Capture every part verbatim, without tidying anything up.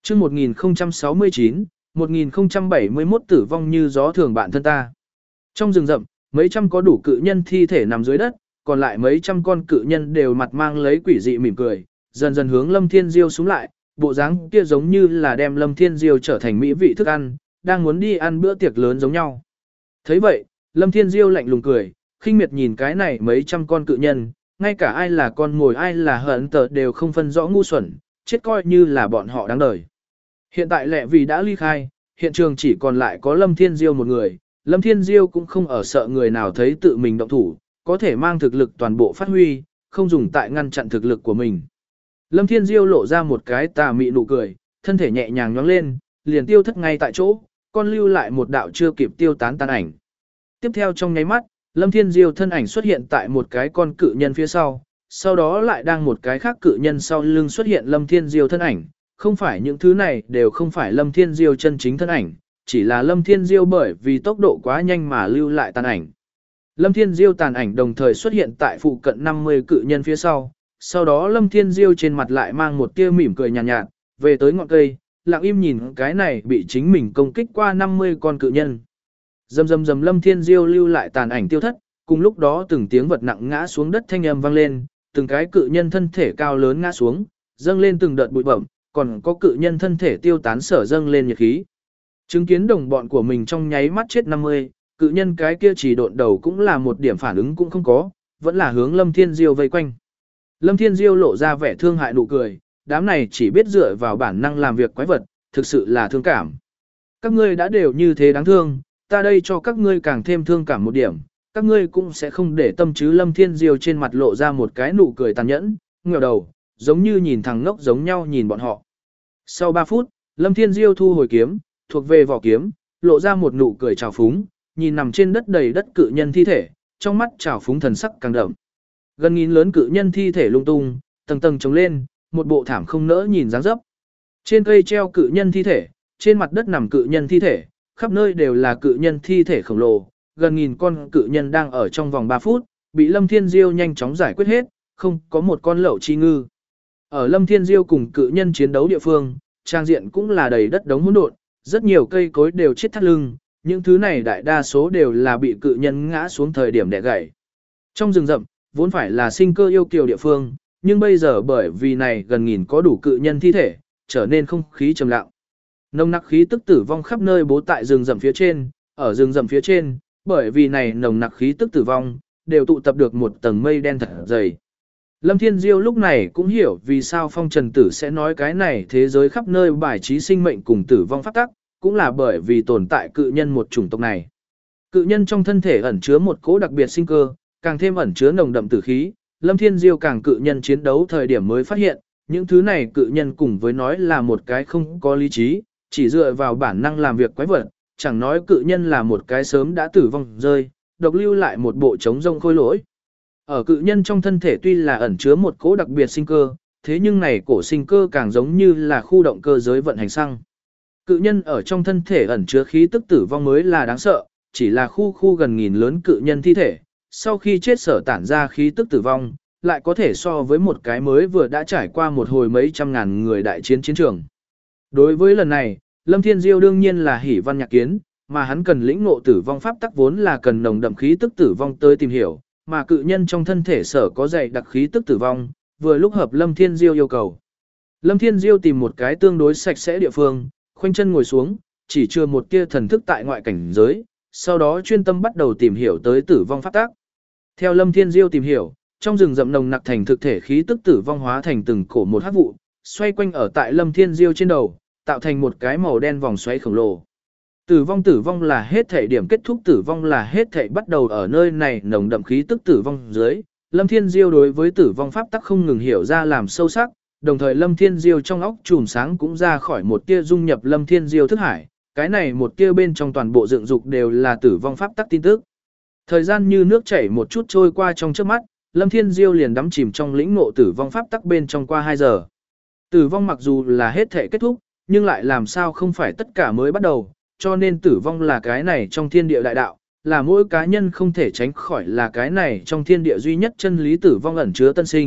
chương một nghìn không trăm sáu mươi chín, một nghìn không trăm bảy mươi mốt tử vong như gió thường bạn thân ta. Trong rừng rậm, mấy trăm có đủ cự nhân thi thể nằm dưới đất, còn lại mấy trăm con cự nhân đều mặt mang lấy quỷ dị mỉm cười, dần dần hướng Lâm Thiên Diêu xuống lại, bộ dáng kia giống như là đem Lâm Thiên Diêu trở thành mỹ vị thức ăn, đang muốn đi ăn bữa tiệc lớn giống nhau. Thấy vậy, Lâm Thiên Diêu lạnh lùng cười, khinh miệt nhìn cái này mấy trăm con cự nhân, ngay cả ai là con mồi ai là hận tờ đều không phân rõ ngu xuẩn, chết coi như là bọn họ đáng đời. Hiện tại lẹ vì đã ly khai, hiện trường chỉ còn lại có Lâm Thiên Diêu một người, Lâm Thiên Diêu cũng không ở sợ người nào thấy tự mình động thủ, có thể mang thực lực toàn bộ phát huy, không dùng tại ngăn chặn thực lực của mình. Lâm Thiên Diêu lộ ra một cái tà mị nụ cười, thân thể nhẹ nhàng nhóng lên, liền tiêu thất ngay tại chỗ, còn lưu lại một đạo chưa kịp tiêu tán tàn ảnh. Tiếp theo trong nháy mắt, Lâm Thiên Diêu thân ảnh xuất hiện tại một cái con cự nhân phía sau, sau đó lại đang một cái khác cự nhân sau lưng xuất hiện Lâm Thiên Diêu thân ảnh, không phải những thứ này đều không phải Lâm Thiên Diêu chân chính thân ảnh, chỉ là Lâm Thiên Diêu bởi vì tốc độ quá nhanh mà lưu lại tàn ảnh. Lâm Thiên Diêu tàn ảnh đồng thời xuất hiện tại phụ cận năm mươi cự nhân phía sau, sau đó Lâm Thiên Diêu trên mặt lại mang một tia mỉm cười nhàn nhạt, nhạt, về tới ngọn cây, lặng im nhìn cái này bị chính mình công kích qua năm mươi con cự nhân. Dầm dầm dầm Lâm Thiên Diêu lưu lại tàn ảnh tiêu thất, cùng lúc đó từng tiếng vật nặng ngã xuống đất thanh âm vang lên, từng cái cự nhân thân thể cao lớn ngã xuống, dâng lên từng đợt bụi bẩm, còn có cự nhân thân thể tiêu tán sở dâng lên nhiệt khí. Chứng kiến đồng bọn của mình trong nháy mắt chết năm mươi, cự nhân cái kia chỉ độn đầu cũng là một điểm phản ứng cũng không có, vẫn là hướng Lâm Thiên Diêu vây quanh. Lâm Thiên Diêu lộ ra vẻ thương hại nụ cười, đám này chỉ biết dựa vào bản năng làm việc quái vật, thực sự là thương cảm. Các ngươi đã đều như thế đáng thương, ta đây cho các ngươi càng thêm thương cảm một điểm, các ngươi cũng sẽ không để tâm chứ. Lâm Thiên Diêu trên mặt lộ ra một cái nụ cười tàn nhẫn, ngẩng đầu, giống như nhìn thằng ngốc giống nhau nhìn bọn họ. Sau ba phút, Lâm Thiên Diêu thu hồi kiếm, thuộc về vỏ kiếm, lộ ra một nụ cười trào phúng, nhìn nằm trên đất đầy đất cự nhân thi thể, trong mắt trào phúng thần sắc càng đậm. Gần nghìn lớn cự nhân thi thể lung tung, tầng tầng chồng lên, một bộ thảm không nỡ nhìn dáng dấp. Trên cây treo cự nhân thi thể, trên mặt đất nằm cự nhân thi thể, khắp nơi đều là cự nhân thi thể khổng lồ, gần nghìn con cự nhân đang ở trong vòng ba phút, bị Lâm Thiên Diêu nhanh chóng giải quyết hết, không có một con lậu chi ngư. Ở Lâm Thiên Diêu cùng cự nhân chiến đấu địa phương, trang diện cũng là đầy đất đống hỗn độn, rất nhiều cây cối đều chết thắt lưng, những thứ này đại đa số đều là bị cự nhân ngã xuống thời điểm đè gãy. Trong rừng rậm, vốn phải là sinh cơ yêu kiều địa phương, nhưng bây giờ bởi vì này gần nghìn có đủ cự nhân thi thể, trở nên không khí trầm lặng. Nồng nặc khí tức tử vong khắp nơi bố tại rừng rậm phía trên, ở rừng rậm phía trên, bởi vì này nồng nặc khí tức tử vong, đều tụ tập được một tầng mây đen thật dày. Lâm Thiên Diêu lúc này cũng hiểu vì sao Phong Trần Tử sẽ nói cái này thế giới khắp nơi bài trí sinh mệnh cùng tử vong pháp tắc, cũng là bởi vì tồn tại cự nhân một chủng tộc này. Cự nhân trong thân thể ẩn chứa một cỗ đặc biệt sinh cơ, càng thêm ẩn chứa nồng đậm tử khí, Lâm Thiên Diêu càng cự nhân chiến đấu thời điểm mới phát hiện, những thứ này cự nhân cùng với nói là một cái không có lý trí, chỉ dựa vào bản năng làm việc quái vật, chẳng nói cự nhân là một cái sớm đã tử vong rơi, độc lưu lại một bộ trống rông khôi lỗi. Ở cự nhân trong thân thể tuy là ẩn chứa một cỗ đặc biệt sinh cơ, thế nhưng này cổ sinh cơ càng giống như là khu động cơ giới vận hành xăng. Cự nhân ở trong thân thể ẩn chứa khí tức tử vong mới là đáng sợ, chỉ là khu khu gần nghìn lớn cự nhân thi thể, sau khi chết sở tản ra khí tức tử vong, lại có thể so với một cái mới vừa đã trải qua một hồi mấy trăm ngàn người đại chiến chiến trường. Đối với lần này, Lâm Thiên Diêu đương nhiên là hỉ văn nhạc kiến, mà hắn cần lĩnh ngộ tử vong pháp tắc vốn là cần nồng đậm khí tức tử vong tới tìm hiểu, mà cự nhân trong thân thể sở có dày đặc khí tức tử vong, vừa lúc hợp Lâm Thiên Diêu yêu cầu. Lâm Thiên Diêu tìm một cái tương đối sạch sẽ địa phương, khoanh chân ngồi xuống, chỉ chưa một tia thần thức tại ngoại cảnh giới, sau đó chuyên tâm bắt đầu tìm hiểu tới tử vong pháp tắc. Theo Lâm Thiên Diêu tìm hiểu, trong rừng rậm nồng nặc thành thực thể khí tức tử vong hóa thành từng cổ một hắc vụ, xoay quanh ở tại Lâm Thiên Diêu trên đầu, tạo thành một cái màu đen vòng xoáy khổng lồ. Tử vong tử vong là hết thể điểm kết thúc, tử vong là hết thể bắt đầu ở nơi này nồng đậm khí tức tử vong dưới. Lâm Thiên Diêu đối với tử vong pháp tắc không ngừng hiểu ra làm sâu sắc, đồng thời Lâm Thiên Diêu trong óc chùm sáng cũng ra khỏi một tia dung nhập Lâm Thiên Diêu thức hải, cái này một tia bên trong toàn bộ dựng dục đều là tử vong pháp tắc tin tức. Thời gian như nước chảy một chút trôi qua trong trước mắt, Lâm Thiên Diêu liền đắm chìm trong lĩnh ngộ tử vong pháp tắc bên trong qua hai giờ. Tử vong mặc dù là hết thể kết thúc, nhưng lại làm sao không phải tất cả mới bắt đầu, cho nên tử vong là cái này trong thiên địa đại đạo, là mỗi cá nhân không thể tránh khỏi là cái này trong thiên địa duy nhất chân lý tử vong ẩn chứa tân sinh,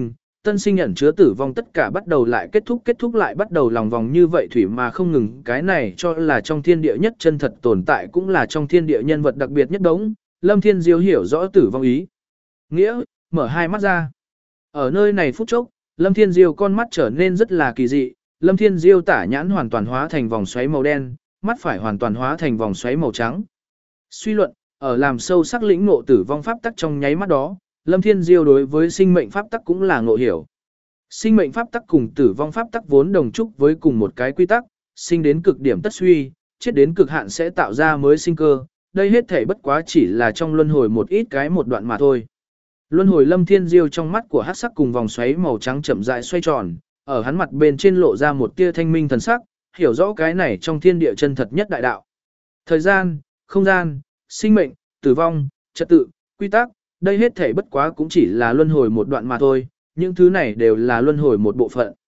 tân sinh ẩn chứa tử vong tất cả bắt đầu lại kết thúc kết thúc lại bắt đầu lòng vòng như vậy thủy mà không ngừng, cái này cho là trong thiên địa nhất chân thật tồn tại cũng là trong thiên địa nhân vật đặc biệt nhất đống. Lâm Thiên Diêu hiểu rõ tử vong ý nghĩa, mở hai mắt ra. Ở nơi này phút chốc, Lâm Thiên Diêu con mắt trở nên rất là kỳ dị, Lâm Thiên Diêu tả nhãn hoàn toàn hóa thành vòng xoáy màu đen, mắt phải hoàn toàn hóa thành vòng xoáy màu trắng. Suy luận, ở làm sâu sắc lĩnh ngộ tử vong pháp tắc trong nháy mắt đó, Lâm Thiên Diêu đối với sinh mệnh pháp tắc cũng là ngộ hiểu. Sinh mệnh pháp tắc cùng tử vong pháp tắc vốn đồng chúc với cùng một cái quy tắc, sinh đến cực điểm tất suy, chết đến cực hạn sẽ tạo ra mới sinh cơ, đây hết thể bất quá chỉ là trong luân hồi một ít cái một đoạn mà thôi. Luân hồi Lâm Thiên Diêu trong mắt của hắc sắc cùng vòng xoáy màu trắng chậm rãi xoay tròn, ở hắn mặt bên trên lộ ra một tia thanh minh thần sắc, hiểu rõ cái này trong thiên địa chân thật nhất đại đạo. Thời gian, không gian, sinh mệnh, tử vong, trật tự, quy tắc, đây hết thể bất quá cũng chỉ là luân hồi một đoạn mà thôi, những thứ này đều là luân hồi một bộ phận.